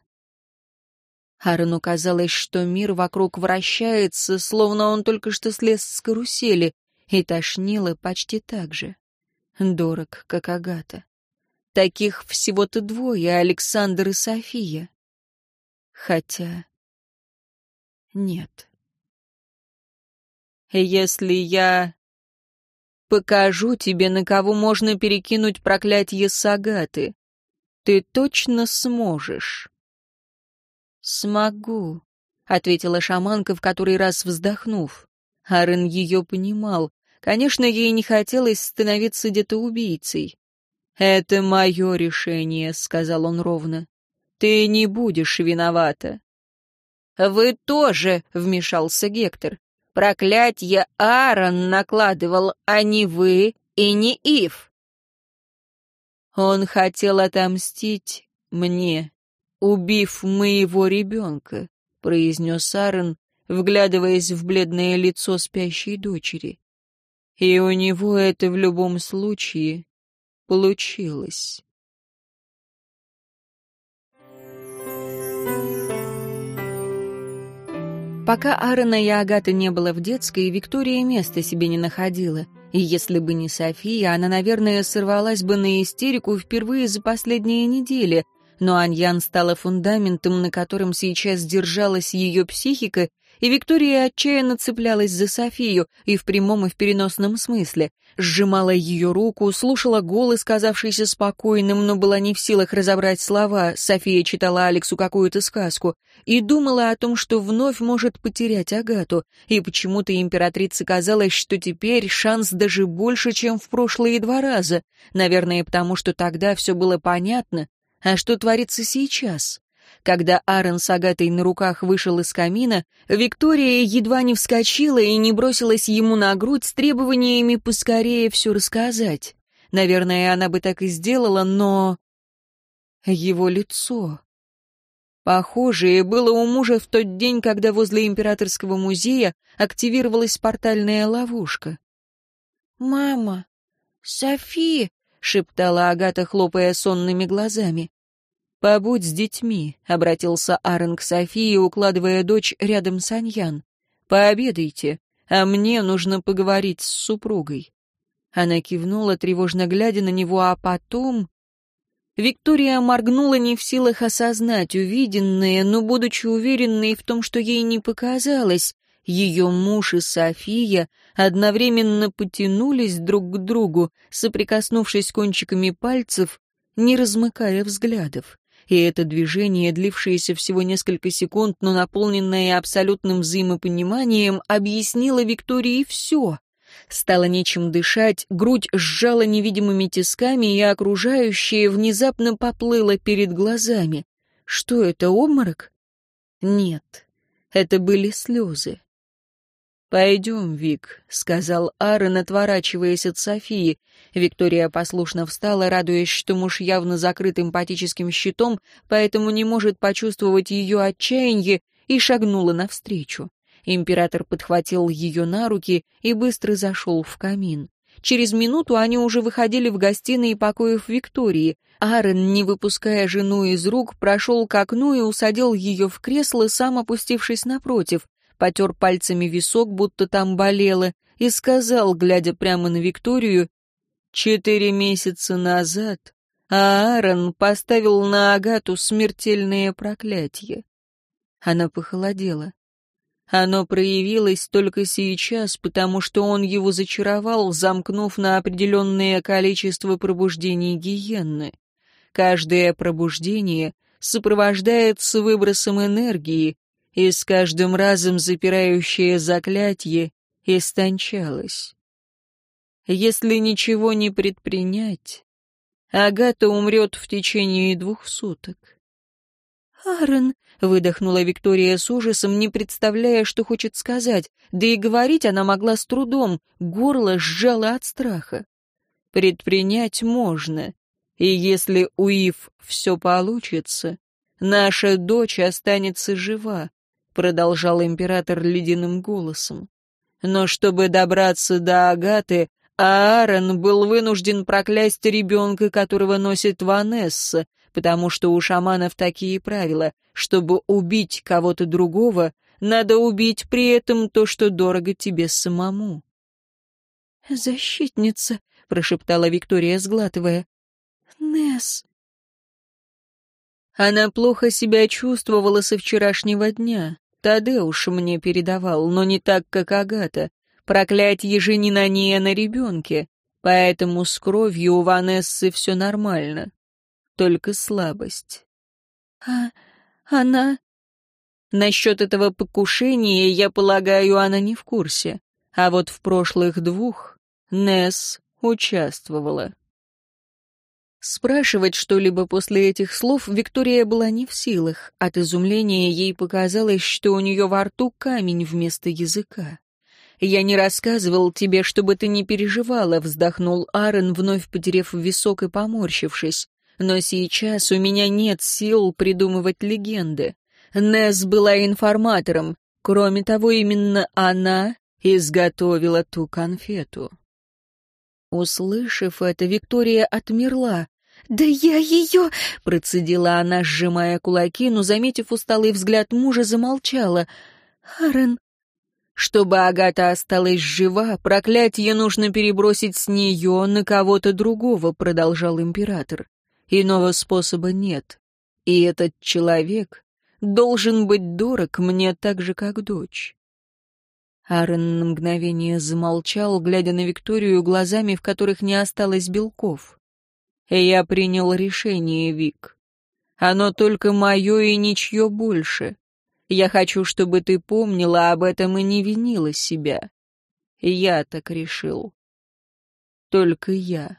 Аарону казалось, что мир вокруг вращается, словно он только что слез с карусели, и тошнило почти так же. Дорог, как Агата. Таких всего-то двое, Александр и София. Хотя... нет. Если я покажу тебе, на кого можно перекинуть проклятие Сагаты, ты точно сможешь? «Смогу», — ответила шаманка, в который раз вздохнув. Аарон ее понимал. Конечно, ей не хотелось становиться где-то убийцей. «Это мое решение», — сказал он ровно. «Ты не будешь виновата». «Вы тоже», — вмешался Гектор. «Проклятье Аарон накладывал, а не вы и не Ив». «Он хотел отомстить мне, убив моего ребенка», — произнес Аарон, вглядываясь в бледное лицо спящей дочери. «И у него это в любом случае получилось». Пока Аарона и Агаты не было в детской, Виктория места себе не находила. И если бы не София, она, наверное, сорвалась бы на истерику впервые за последние недели. Но Аньян стала фундаментом, на котором сейчас держалась ее психика, и Виктория отчаянно цеплялась за Софию, и в прямом, и в переносном смысле. Сжимала ее руку, слушала голос, казавшийся спокойным, но была не в силах разобрать слова. София читала Алексу какую-то сказку и думала о том, что вновь может потерять Агату, и почему-то императрице казалось, что теперь шанс даже больше, чем в прошлые два раза. Наверное, потому что тогда все было понятно. А что творится сейчас? Когда Аарон с Агатой на руках вышел из камина, Виктория едва не вскочила и не бросилась ему на грудь с требованиями поскорее все рассказать. Наверное, она бы так и сделала, но... его лицо... Похожее было у мужа в тот день, когда возле Императорского музея активировалась портальная ловушка. «Мама! Софи!» — шептала Агата, хлопая сонными глазами. «Побудь с детьми», — обратился Аарон к Софии, укладывая дочь рядом с Аньян. «Пообедайте, а мне нужно поговорить с супругой». Она кивнула, тревожно глядя на него, а потом... Виктория моргнула, не в силах осознать увиденное, но, будучи уверенной в том, что ей не показалось, ее муж и София одновременно потянулись друг к другу, соприкоснувшись кончиками пальцев, не размыкая взглядов. И это движение, длившееся всего несколько секунд, но наполненное абсолютным взаимопониманием, объяснило Виктории все. Стало нечем дышать, грудь сжала невидимыми тисками, и окружающее внезапно поплыло перед глазами. Что это, обморок? Нет, это были слезы. «Пойдем, Вик», — сказал Аарон, отворачиваясь от Софии. Виктория послушно встала, радуясь, что муж явно закрыт эмпатическим щитом, поэтому не может почувствовать ее отчаяние, и шагнула навстречу. Император подхватил ее на руки и быстро зашел в камин. Через минуту они уже выходили в гостиные покоев Виктории. Аарон, не выпуская жену из рук, прошел к окну и усадил ее в кресло, сам опустившись напротив, потер пальцами висок, будто там болело, и сказал, глядя прямо на Викторию: «Четыре месяца назад Аарон поставил на Агату смертельное проклятие». Она похолодела. Оно проявилось только сейчас, потому что он его зачаровал, замкнув на определенное количество пробуждений гиенны. Каждое пробуждение сопровождается выбросом энергии, и с каждым разом запирающее заклятие истончалось. Если ничего не предпринять, Агата умрет в течение двух суток. «Аарон», — выдохнула Виктория с ужасом, не представляя, что хочет сказать, да и говорить она могла с трудом, горло сжало от страха. «Предпринять можно, и если у Ив все получится, наша дочь останется жива», — продолжал император ледяным голосом. «Но чтобы добраться до Агаты, Аарон был вынужден проклясть ребенка, которого носит Ванесса, потому что у шаманов такие правила. Чтобы убить кого-то другого, надо убить при этом то, что дорого тебе самому». «Защитница», — прошептала Виктория, сглатывая. Несс. Она плохо себя чувствовала со вчерашнего дня. Тадеуш мне передавал, но не так, как Агата. Проклятье же не на ней, а на ребенке. Поэтому с кровью у Ванессы все нормально. Только слабость. А она... Насчет этого покушения, я полагаю, она не в курсе. А вот в прошлых двух Несс участвовала. Спрашивать что-либо после этих слов Виктория была не в силах. От изумления ей показалось, что у нее во рту камень вместо языка. «Я не рассказывал тебе, чтобы ты не переживала», — вздохнул Аарон, вновь потеряв висок и поморщившись. «Но сейчас у меня нет сил придумывать легенды. Несс была информатором. Кроме того, именно она изготовила ту конфету». Услышав это, Виктория отмерла. «Да я ее...» — процедила она, сжимая кулаки, но, заметив усталый взгляд мужа, замолчала. «Аарон...» «Чтобы Агата осталась жива, проклятие нужно перебросить с нее на кого-то другого», — продолжал император. «Иного способа нет. И этот человек должен быть дорог мне так же, как дочь». Аарон на мгновение замолчал, глядя на Викторию глазами, в которых не осталось белков. «Я принял решение, Вик. Оно только мое и ничье больше. Я хочу, чтобы ты помнила об этом и не винила себя. Я так решил. Только я».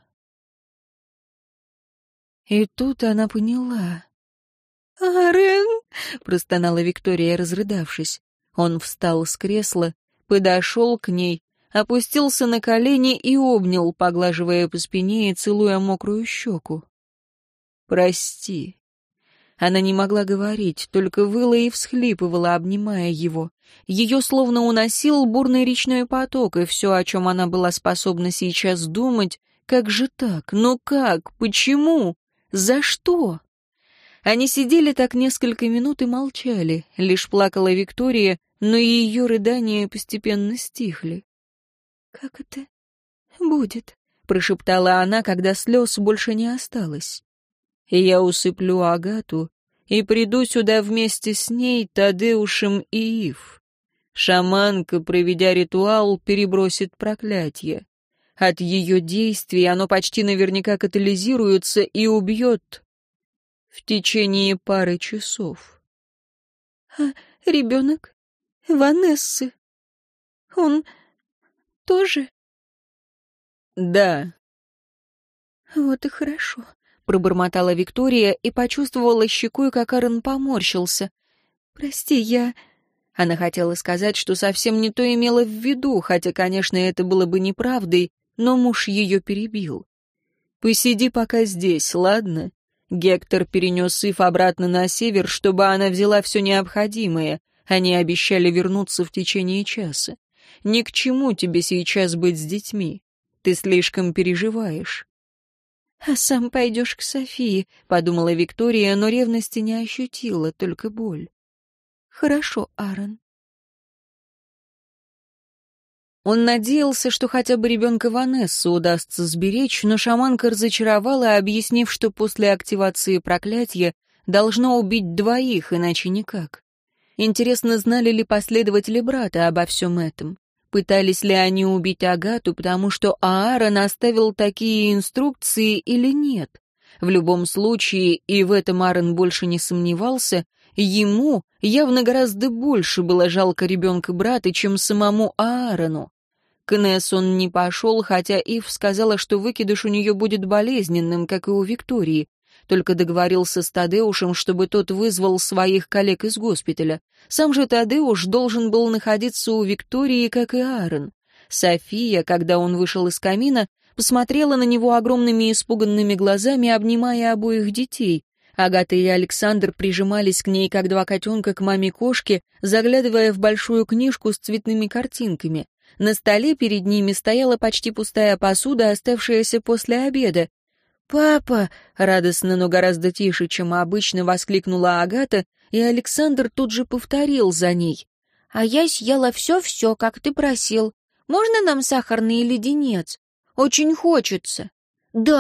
И тут она поняла. «Аарон!» — простонала Виктория, разрыдавшись. Он встал с кресла, подошел к ней, опустился на колени и обнял, поглаживая по спине и целуя мокрую щеку. «Прости». Она не могла говорить, только выла и всхлипывала, обнимая его. Ее словно уносил бурный речной поток, и все, о чем она была способна сейчас думать, как же так, ну как, почему, за что? Они сидели так несколько минут и молчали, лишь плакала Виктория, но и ее рыдания постепенно стихли. «Как это будет?» — прошептала она, когда слез больше не осталось. «Я усыплю Агату и приду сюда вместе с ней, Тадеушем и Ив. Шаманка, проведя ритуал, перебросит проклятие. От ее действий оно почти наверняка катализируется и убьет в течение пары часов». «А ребенок Ванессы, он тоже?» «Да». «Вот и хорошо», — пробормотала Виктория и почувствовала щекой, как Аарон поморщился. «Прости, я...» Она хотела сказать, что совсем не то имела в виду, хотя, конечно, это было бы неправдой, но муж ее перебил. «Посиди пока здесь, ладно?» Гектор перенес Ив обратно на север, чтобы она взяла все необходимое. Они обещали вернуться в течение часа. Ни к чему тебе сейчас быть с детьми. Ты слишком переживаешь. «А сам пойдешь к Софии», — подумала Виктория, но ревности не ощутила, только боль. «Хорошо, Аарон». Он надеялся, что хотя бы ребенка Ванессу удастся сберечь, но шаманка разочаровала, объяснив, что после активации проклятия должно убить двоих, иначе никак. Интересно, знали ли последователи брата обо всем этом? Пытались ли они убить Агату, потому что Аарон оставил такие инструкции или нет? В любом случае, и в этом Аарон больше не сомневался, ему явно гораздо больше было жалко ребенка брата, чем самому Аарону. К Несс он не пошел, хотя Ив сказала, что выкидыш у нее будет болезненным, как и у Виктории. Только договорился с Тадеушем, чтобы тот вызвал своих коллег из госпиталя. Сам же Тадеуш должен был находиться у Виктории, как и Аарон. София, когда он вышел из камина, посмотрела на него огромными испуганными глазами, обнимая обоих детей. Агата и Александр прижимались к ней, как два котенка к маме-кошке, заглядывая в большую книжку с цветными картинками. На столе перед ними стояла почти пустая посуда, оставшаяся после обеда. «Папа!» — радостно, но гораздо тише, чем обычно, воскликнула Агата, и Александр тут же повторил за ней. «А я съела все-все, как ты просил. Можно нам сахарный леденец? Очень хочется». «Да»,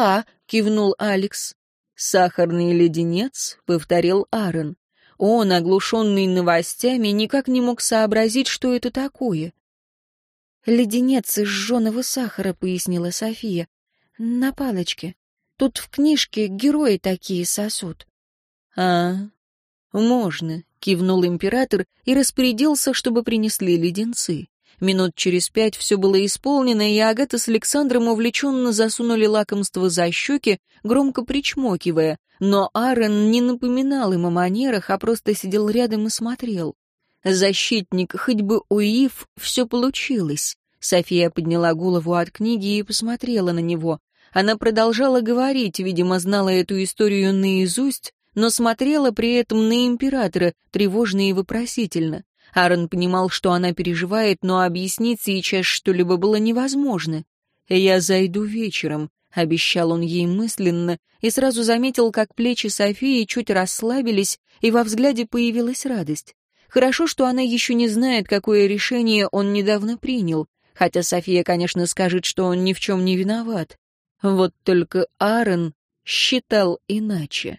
— кивнул Алекс. «Сахарный леденец», — повторил Аарон. Он, оглушенный новостями, никак не мог сообразить, что это такое. «Леденец из жженого сахара», — пояснила София. «На палочке. Тут в книжке герои такие сосут». «А, можно», — кивнул император и распорядился, чтобы принесли леденцы. Минут через пять все было исполнено, и Агата с Александром увлеченно засунули лакомство за щеки, громко причмокивая, но Аарон не напоминал им о манерах, а просто сидел рядом и смотрел. «Защитник, хоть бы уив, все получилось». София подняла голову от книги и посмотрела на него. Она продолжала говорить, видимо, знала эту историю наизусть, но смотрела при этом на императора, тревожно и вопросительно. Аарон понимал, что она переживает, но объяснить сейчас что-либо было невозможно. «Я зайду вечером», — обещал он ей мысленно, и сразу заметил, как плечи Софии чуть расслабились, и во взгляде появилась радость. Хорошо, что она еще не знает, какое решение он недавно принял, хотя София, конечно, скажет, что он ни в чем не виноват. Вот только Аарон считал иначе.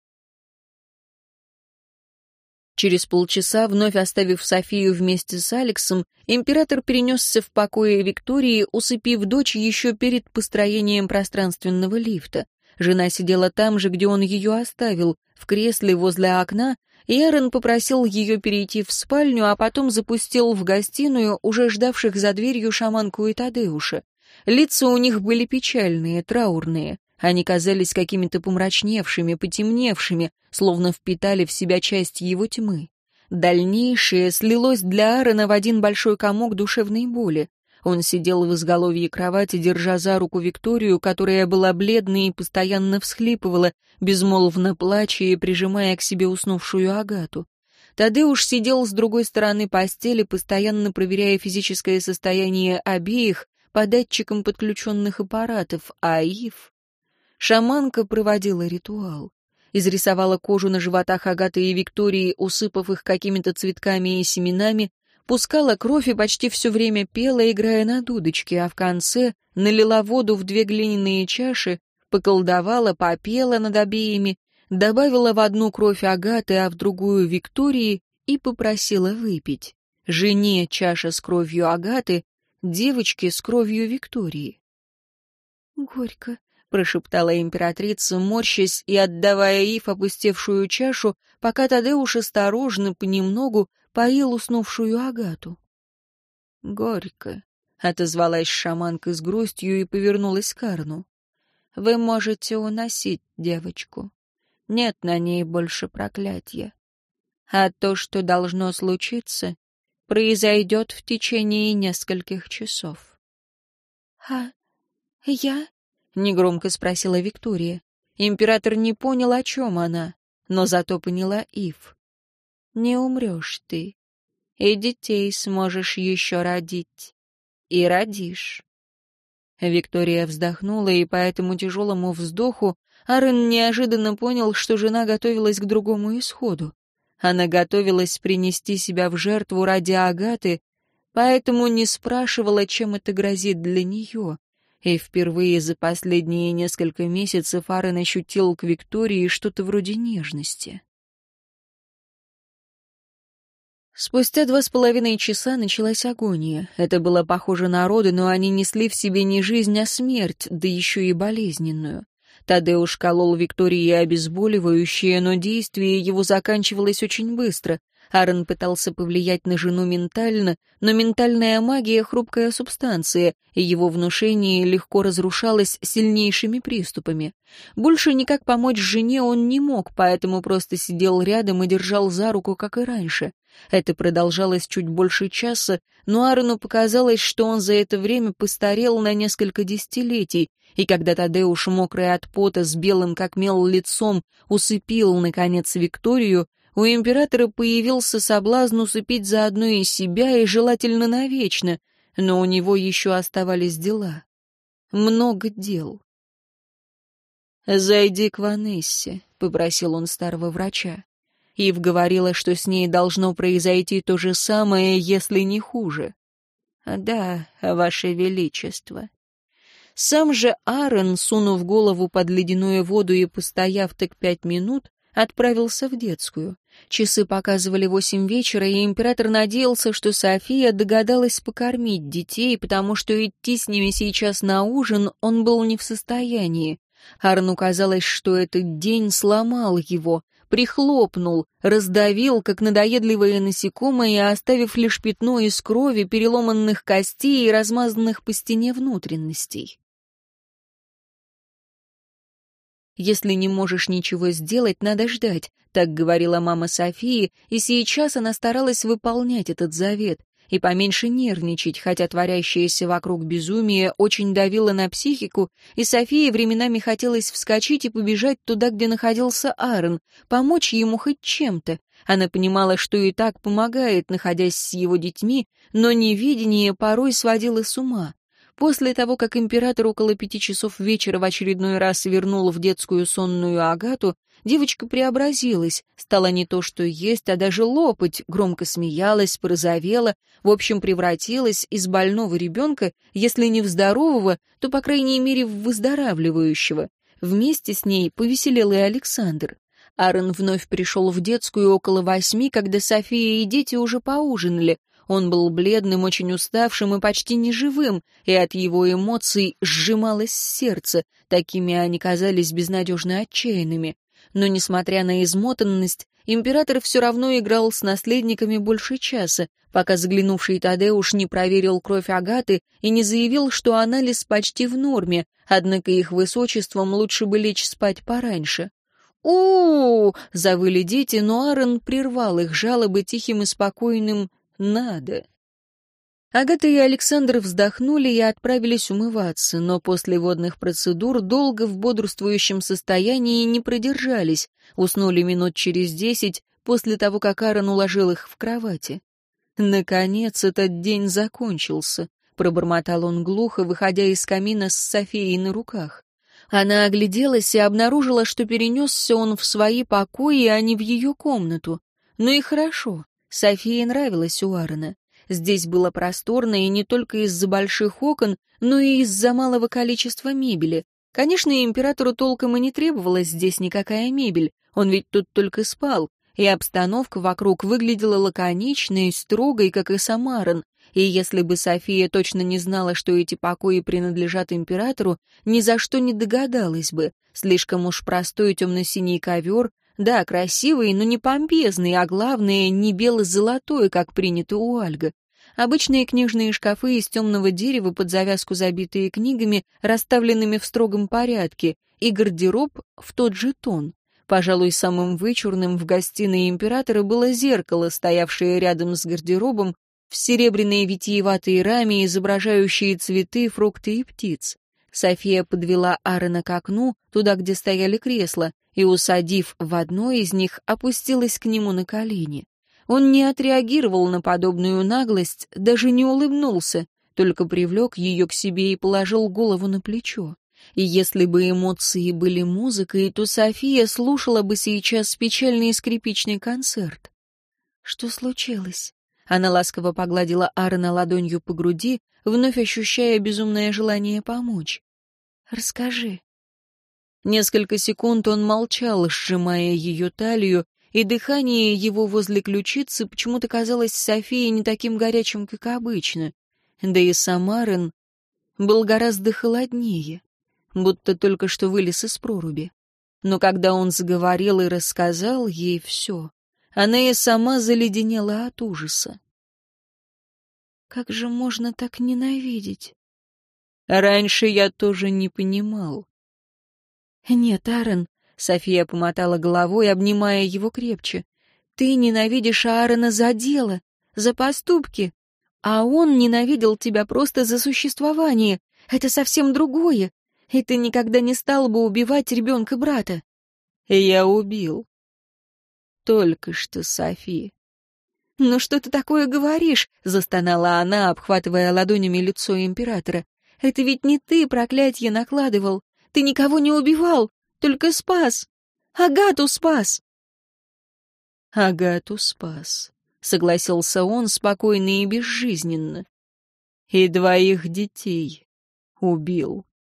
Через полчаса, вновь оставив Софию вместе с Алексом, император перенесся в покое Виктории, усыпив дочь еще перед построением пространственного лифта. Жена сидела там же, где он ее оставил, в кресле возле окна, и Аарон попросил ее перейти в спальню, а потом запустил в гостиную уже ждавших за дверью шаманку и Тадеуша. Лица у них были печальные, траурные. Они казались какими-то помрачневшими, потемневшими, словно впитали в себя часть его тьмы. Дальнейшее слилось для Аарона в один большой комок душевной боли. Он сидел в изголовье кровати, держа за руку Викторию, которая была бледной и постоянно всхлипывала, безмолвно плача и прижимая к себе уснувшую Агату. Тадеуш сидел с другой стороны постели, постоянно проверяя физическое состояние обеих по датчикам подключенных аппаратов, а Ив... Шаманка проводила ритуал. Изрисовала кожу на животах Агаты и Виктории, усыпав их какими-то цветками и семенами, пускала кровь и почти все время пела, играя на дудочке, а в конце налила воду в две глиняные чаши, поколдовала, попела над обеими, добавила в одну кровь Агаты, а в другую Виктории и попросила выпить. Жене чаша с кровью Агаты, девочке с кровью Виктории. «Горько», — прошептала императрица, морщась и отдавая Ив опустевшую чашу, пока Тадеуш осторожно, понемногу поил уснувшую Агату. «Горько», — отозвалась шаманка с грустью и повернулась к Арну. «Вы можете уносить девочку. Нет на ней больше проклятия. А то, что должно случиться, произойдет в течение нескольких часов». «А я?» — негромко спросила Виктория. Император не понял, о чем она, но зато поняла Ив. «Не умрешь ты, и детей сможешь еще родить, и родишь». Виктория вздохнула, и по этому тяжелому вздоху Аарон неожиданно понял, что жена готовилась к другому исходу. Она готовилась принести себя в жертву ради Агаты, поэтому не спрашивала, чем это грозит для нее. И впервые за последние несколько месяцев Аарон ощутил к Виктории что-то вроде нежности. Спустя два с половиной часа началась агония. Это было похоже на роды, но они несли в себе не жизнь, а смерть, да еще и болезненную. Тадеуш колол Виктории обезболивающее, но действие его заканчивалось очень быстро. Аарон пытался повлиять на жену ментально, но ментальная магия — хрупкая субстанция, и его внушение легко разрушалось сильнейшими приступами. Больше никак помочь жене он не мог, поэтому просто сидел рядом и держал за руку, как и раньше. Это продолжалось чуть больше часа, но Аарону показалось, что он за это время постарел на несколько десятилетий, и когда Тадеуш, мокрый от пота, с белым как мел лицом, усыпил, наконец, Викторию, у императора появился соблазн усыпить заодно и себя, и желательно навечно, но у него еще оставались дела. Много дел. «Зайди к Ванессе», — попросил он старого врача. Ив говорила, что с ней должно произойти то же самое, если не хуже. «Да, Ваше Величество». Сам же Аарон, сунув голову под ледяную воду и постояв так пять минут, отправился в детскую. Часы показывали восемь вечера, и император надеялся, что София догадалась покормить детей, потому что идти с ними сейчас на ужин он был не в состоянии. Аарону казалось, что этот день сломал его, прихлопнул, раздавил, как надоедливое насекомое, оставив лишь пятно из крови, переломанных костей и размазанных по стене внутренностей. «Если не можешь ничего сделать, надо ждать», — так говорила мама Софии, и сейчас она старалась выполнять этот завет и поменьше нервничать, хотя творящееся вокруг безумие очень давило на психику, и Софии временами хотелось вскочить и побежать туда, где находился Аарон, помочь ему хоть чем-то. Она понимала, что и так помогает, находясь с его детьми, но невидение порой сводило с ума. После того, как император около пяти часов вечера в очередной раз вернул в детскую сонную Агату, девочка преобразилась, стала не то что есть, а даже лопать, громко смеялась, порозовела, в общем, превратилась из больного ребенка, если не в здорового, то, по крайней мере, в выздоравливающего. Вместе с ней повеселел и Александр. Аарон вновь пришел в детскую около восьми, когда София и дети уже поужинали. Он был бледным, очень уставшим и почти неживым, и от его эмоций сжималось сердце, такими они казались безнадежно отчаянными. Но, несмотря на измотанность, император все равно играл с наследниками больше часа, пока заглянувший Тадеуш не проверил кровь Агаты и не заявил, что анализ почти в норме, однако их высочеством лучше бы лечь спать пораньше. «У-у-у!» — завыли дети, но Аарон прервал их жалобы тихим и спокойным «надо». Агата и Александр вздохнули и отправились умываться, но после водных процедур долго в бодрствующем состоянии не продержались, уснули минут через десять после того, как Аарон уложил их в кровати. «Наконец этот день закончился», — пробормотал он глухо, выходя из камина с Софией на руках. Она огляделась и обнаружила, что перенесся он в свои покои, а не в ее комнату. Ну и хорошо. Софии нравилось у Аарона. Здесь было просторно и не только из-за больших окон, но и из-за малого количества мебели. Конечно, императору толком и не требовалась здесь никакая мебель, он ведь тут только спал, и обстановка вокруг выглядела лаконичной, строгой, как и сам Аарон. И если бы София точно не знала, что эти покои принадлежат императору, ни за что не догадалась бы. Слишком уж простой темно-синий ковер, да, красивый, но не помпезный, а главное, не бело-золотой, как принято у Альга. Обычные книжные шкафы из темного дерева, под завязку забитые книгами, расставленными в строгом порядке, и гардероб в тот же тон. Пожалуй, самым вычурным в гостиной императора было зеркало, стоявшее рядом с гардеробом, в серебряной витиеватой раме, изображающие цветы, фрукты и птиц. София подвела Аарона к окну, туда, где стояли кресла, и, усадив в одно из них, опустилась к нему на колени. Он не отреагировал на подобную наглость, даже не улыбнулся, только привлек ее к себе и положил голову на плечо. И если бы эмоции были музыкой, то София слушала бы сейчас печальный скрипичный концерт. «Что случилось?» Она ласково погладила Аарона ладонью по груди, вновь ощущая безумное желание помочь. «Расскажи». Несколько секунд он молчал, сжимая ее талию, и дыхание его возле ключицы почему-то казалось Софии не таким горячим, как обычно. Да и сам Аарон был гораздо холоднее, будто только что вылез из проруби. Но когда он заговорил и рассказал ей все, она и сама заледенела от ужаса. «Как же можно так ненавидеть?» «Раньше я тоже не понимал». «Нет, Аарон», — София помотала головой, обнимая его крепче, «ты ненавидишь Аарона за дело, за поступки, а он ненавидел тебя просто за существование. Это совсем другое, и ты никогда не стал бы убивать ребенка брата». «Я убил. Только что, София». «Ну что ты такое говоришь?» — застонала она, обхватывая ладонями лицо императора. «Это ведь не ты проклятье накладывал. Ты никого не убивал, только спас. Агату спас». «Агату спас», — согласился он спокойно и безжизненно. «И двоих детей убил».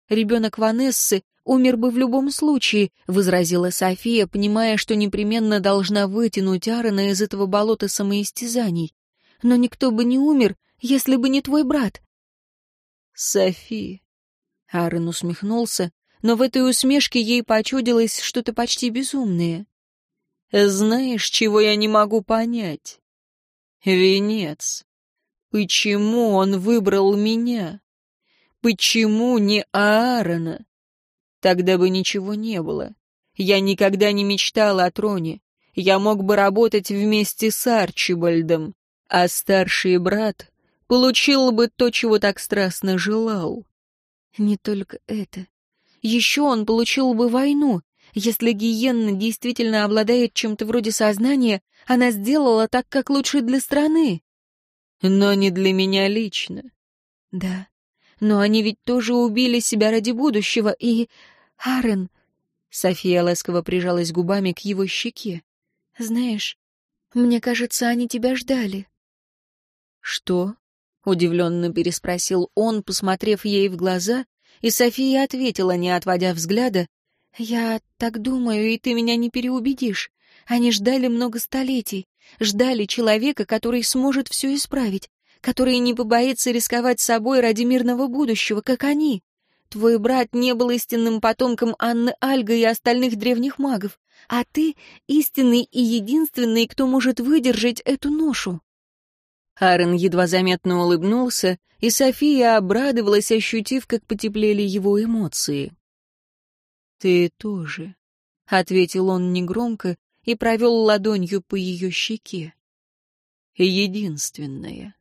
Ребенок Ванессы умер бы в любом случае», — возразила София, понимая, что непременно должна вытянуть Аарона из этого болота самоистязаний. «Но никто бы не умер, если бы не твой брат». «Софи», — Аарон усмехнулся, но в этой усмешке ей почудилось что-то почти безумное. «Знаешь, чего я не могу понять? Венец. Почему он выбрал меня? Почему не Аарона? Тогда бы ничего не было. Я никогда не мечтал о троне. Я мог бы работать вместе с Арчибальдом, а старший брат получил бы то, чего так страстно желал». Не только это. Еще он получил бы войну. Если Гиенна действительно обладает чем-то вроде сознания, она сделала так, как лучше для страны. Но не для меня лично. Да, но они ведь тоже убили себя ради будущего, и... Аарон... София ласково прижалась губами к его щеке. «Знаешь, мне кажется, они тебя ждали». «Что?» — удивленно переспросил он, посмотрев ей в глаза, и София ответила, не отводя взгляда: «Я так думаю, и ты меня не переубедишь. Они ждали много столетий, ждали человека, который сможет все исправить, который не побоится рисковать собой ради мирного будущего, как они. Твой брат не был истинным потомком Анны Альга и остальных древних магов, а ты — истинный и единственный, кто может выдержать эту ношу». Аарон едва заметно улыбнулся, и София обрадовалась, ощутив, как потеплели его эмоции. «Ты тоже», — ответил он негромко и провел ладонью по ее щеке. «Единственная».